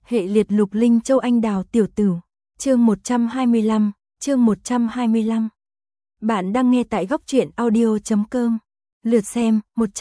Hệ liệt lục linh châu anh đào tiểu tử. Chương 125, chương 125. Bạn đang nghe tại góc truyện audio.com. Lượt xem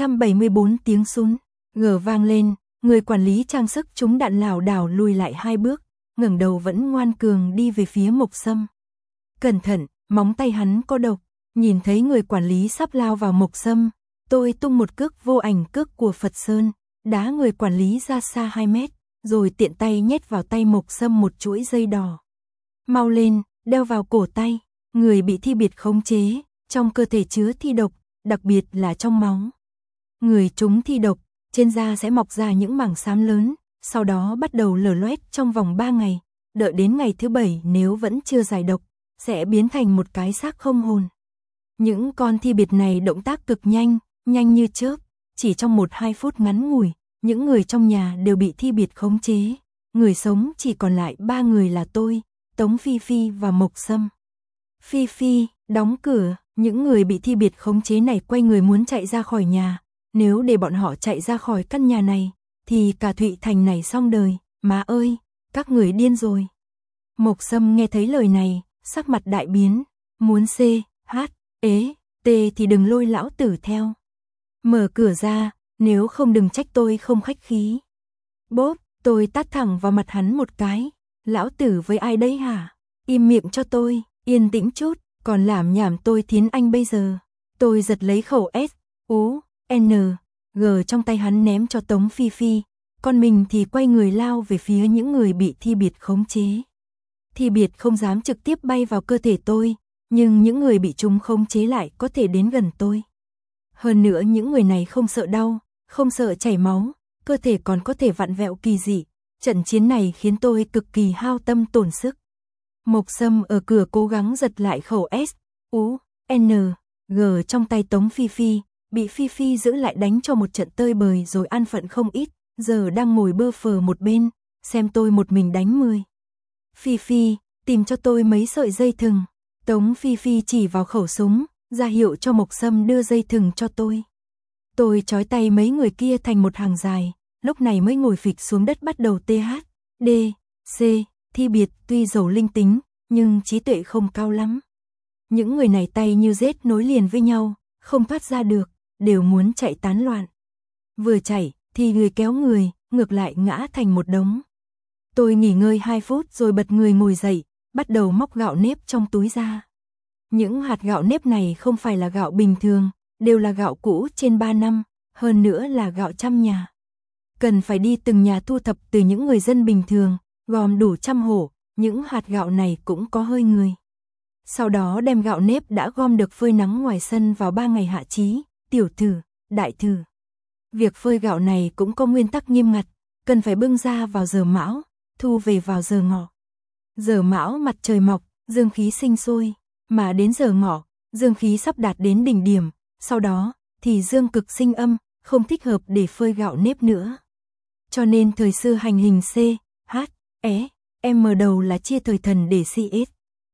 174 tiếng súng gờ vang lên, người quản lý trang sức trúng đạn lảo đảo lùi lại 2 bước, ngẩng đầu vẫn ngoan cường đi về phía Mộc Sâm. Cẩn thận, móng tay hắn có độc. Nhìn thấy người quản lý sắp lao vào Mộc Sâm, tôi tung một cước vô ảnh cước của Phật Sơn, đá người quản lý ra xa 2 mét, rồi tiện tay nhét vào tay Mộc Sâm một chuỗi dây đỏ. Mau lên, đeo vào cổ tay. Người bị thi biệt khống chế, trong cơ thể chứa thi độc, đặc biệt là trong máu. Người trúng thi độc, trên da sẽ mọc ra những mảng xám lớn, sau đó bắt đầu lở loét trong vòng 3 ngày, đợi đến ngày thứ 7 nếu vẫn chưa giải độc, sẽ biến thành một cái xác không hồn. Những con thi biệt này động tác cực nhanh, nhanh như chớp, chỉ trong 1-2 phút ngắn ngủi, những người trong nhà đều bị thi biệt khống chế. Người sống chỉ còn lại 3 người là tôi, Tống Phi Phi và Mộc Sâm. Phi Phi, đóng cửa, những người bị thi biệt khống chế này quay người muốn chạy ra khỏi nhà. Nếu để bọn họ chạy ra khỏi căn nhà này, thì cả Thụy Thành này xong đời. Má ơi, các người điên rồi. Mộc Sâm nghe thấy lời này, sắc mặt đại biến. Muốn C, H, ế, T thì đừng lôi lão tử theo. Mở cửa ra, nếu không đừng trách tôi không khách khí. Bốp, tôi tát thẳng vào mặt hắn một cái. Lão tử với ai đấy hả? Im miệng cho tôi, yên tĩnh chút, còn làm nhảm tôi thiến anh bây giờ. Tôi giật lấy khẩu S, U, N, G trong tay hắn ném cho Tống Phi Phi, còn mình thì quay người lao về phía những người bị thi biệt khống chế. Thi biệt không dám trực tiếp bay vào cơ thể tôi, nhưng những người bị chúng khống chế lại có thể đến gần tôi. Hơn nữa những người này không sợ đau, không sợ chảy máu, cơ thể còn có thể vặn vẹo kỳ dị. Trận chiến này khiến tôi cực kỳ hao tâm tổn sức. Mộc Sâm ở cửa cố gắng giật lại khẩu S, U, N, G trong tay Tống Phi Phi, bị Phi Phi giữ lại đánh cho một trận tơi bời rồi an phận không ít, giờ đang ngồi bơ phờ một bên, xem tôi một mình đánh 10. Phi Phi, tìm cho tôi mấy sợi dây thừng. Tống Phi Phi chỉ vào khẩu súng, ra hiệu cho Mộc Sâm đưa dây thừng cho tôi. Tôi trói tay mấy người kia thành một hàng dài, lúc này mới ngồi phịch xuống đất bắt đầu TH, D, C, thi biệt tuy giàu linh tính, nhưng trí tuệ không cao lắm. Những người này tay như rết nối liền với nhau, không thoát ra được, đều muốn chạy tán loạn. Vừa chạy, thì người kéo người, ngược lại ngã thành một đống. Tôi nghỉ ngơi 2 phút rồi bật người ngồi dậy, bắt đầu móc gạo nếp trong túi ra. Những hạt gạo nếp này không phải là gạo bình thường, đều là gạo cũ trên 3 năm, hơn nữa là gạo trăm nhà. Cần phải đi từng nhà thu thập từ những người dân bình thường, gom đủ 100 hổ, những hạt gạo này cũng có hơi người. Sau đó đem gạo nếp đã gom được phơi nắng ngoài sân vào 3 ngày hạ chí, tiểu thử, đại thử. Việc phơi gạo này cũng có nguyên tắc nghiêm ngặt, cần phải bưng ra vào giờ mão, thu về vào giờ ngọ. Giờ mão mặt trời mọc, dương khí sinh sôi, mà đến giờ ngọ, dương khí sắp đạt đến đỉnh điểm, sau đó thì dương cực sinh âm, không thích hợp để phơi gạo nếp nữa. Cho nên thời xưa hành hình C, H, E, M đầu là chia thời thần để CS.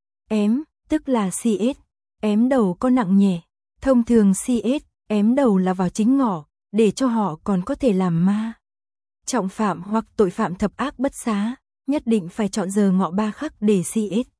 Ém, tức là CS, ém đầu có nặng nhẹ. Thông thường CS, ém đầu là vào chính ngọ, để cho họ còn có thể làm ma. Trọng phạm hoặc tội phạm thập ác bất xá, nhất định phải chọn giờ ngọ 3 khắc để CS.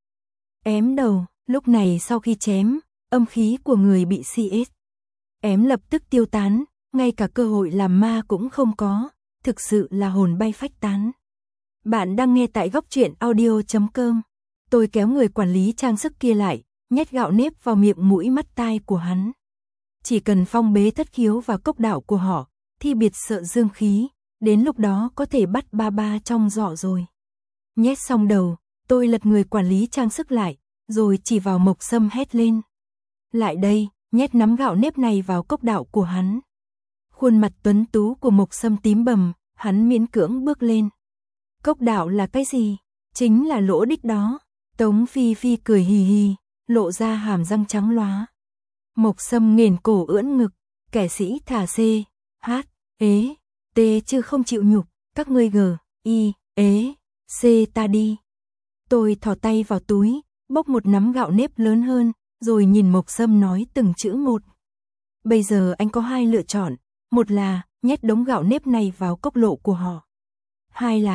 Ém đầu, lúc này sau khi chém, âm khí của người bị CS. Ém lập tức tiêu tán, ngay cả cơ hội làm ma cũng không có, thực sự là hồn bay phách tán. Bạn đang nghe tại góc truyện audio.com. Tôi kéo người quản lý trang sức kia lại, nhét gạo nếp vào miệng mũi mắt tai của hắn. Chỉ cần phong bế thất khiếu và cốc đạo của họ, thi biệt sợ dương khí, đến lúc đó có thể bắt ba ba trong giỏ rồi. Nhét xong đầu, tôi lật người quản lý trang sức lại, rồi chỉ vào Mộc Sâm hét lên. Lại đây, nhét nắm gạo nếp này vào cốc đạo của hắn. Khuôn mặt tuấn tú của Mộc Sâm tím bầm, hắn miễn cưỡng bước lên. Cốc đạo là cái gì? Chính là lỗ đích đó. Tống Phi Phi cười hì hì, lộ ra hàm răng trắng lóa. Mộc Sâm nghển cổ ưỡn ngực, kẻ sĩ thả C, H, ế, T chứ không chịu nhục, các ngươi G, I, ế, C ta đi. Tôi thò tay vào túi, bốc một nắm gạo nếp lớn hơn, rồi nhìn Mộc Sâm nói từng chữ một. Bây giờ anh có 2 lựa chọn, một là nhét đống gạo nếp này vào cốc lộ của họ. 2 là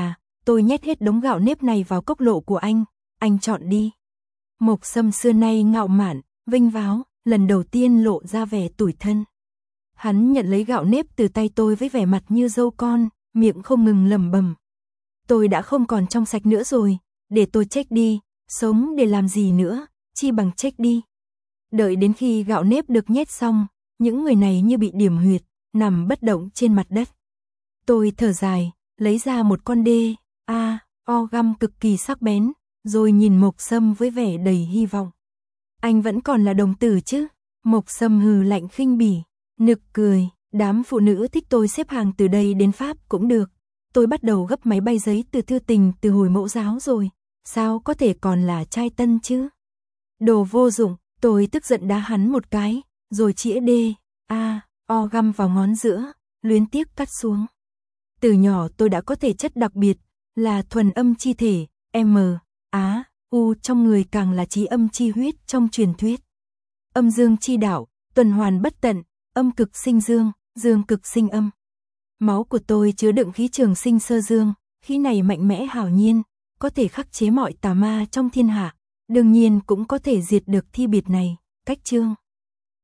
tôi nhét hết đống gạo nếp này vào cốc lộ của anh chọn đi. Mộc Sâm xưa nay ngạo mạn, vênh váo, lần đầu tiên lộ ra vẻ tủi thân. Hắn nhận lấy gạo nếp từ tay tôi với vẻ mặt như dâu con, miệng không ngừng lẩm bẩm. Tôi đã không còn trong sạch nữa rồi, để tôi chết đi, sống để làm gì nữa, chi bằng chết đi. Đợi đến khi gạo nếp được nhét xong, những người này như bị điểm huyệt, nằm bất động trên mặt đất. Tôi thở dài, lấy ra một con o găm cực kỳ sắc bén, rồi nhìn Mộc Sâm với vẻ đầy hy vọng. Anh vẫn còn là đồng tử chứ? Mộc Sâm hừ lạnh khinh bỉ, nực cười, đám phụ nữ thích tôi xếp hàng từ đây đến Pháp cũng được. Tôi bắt đầu gấp máy bay giấy từ thư tình từ hồi mẫu giáo rồi, sao có thể còn là trai tân chứ? Đồ vô dụng, tôi tức giận đá hắn một cái, rồi chĩa o găm vào ngón giữa, luyến tiếc cắt xuống. Từ nhỏ tôi đã có thể chất đặc biệt, là thuần âm chi thể, U trong người càng là trí âm chi huyết trong truyền thuyết. Âm dương chi đạo, tuần hoàn bất tận, âm cực sinh dương, dương cực sinh âm. Máu của tôi chứa đựng khí trường sinh sơ dương, khí này mạnh mẽ hào nhiên, có thể khắc chế mọi tà ma trong thiên hạ, đương nhiên cũng có thể diệt được thi biệt này. Cách chương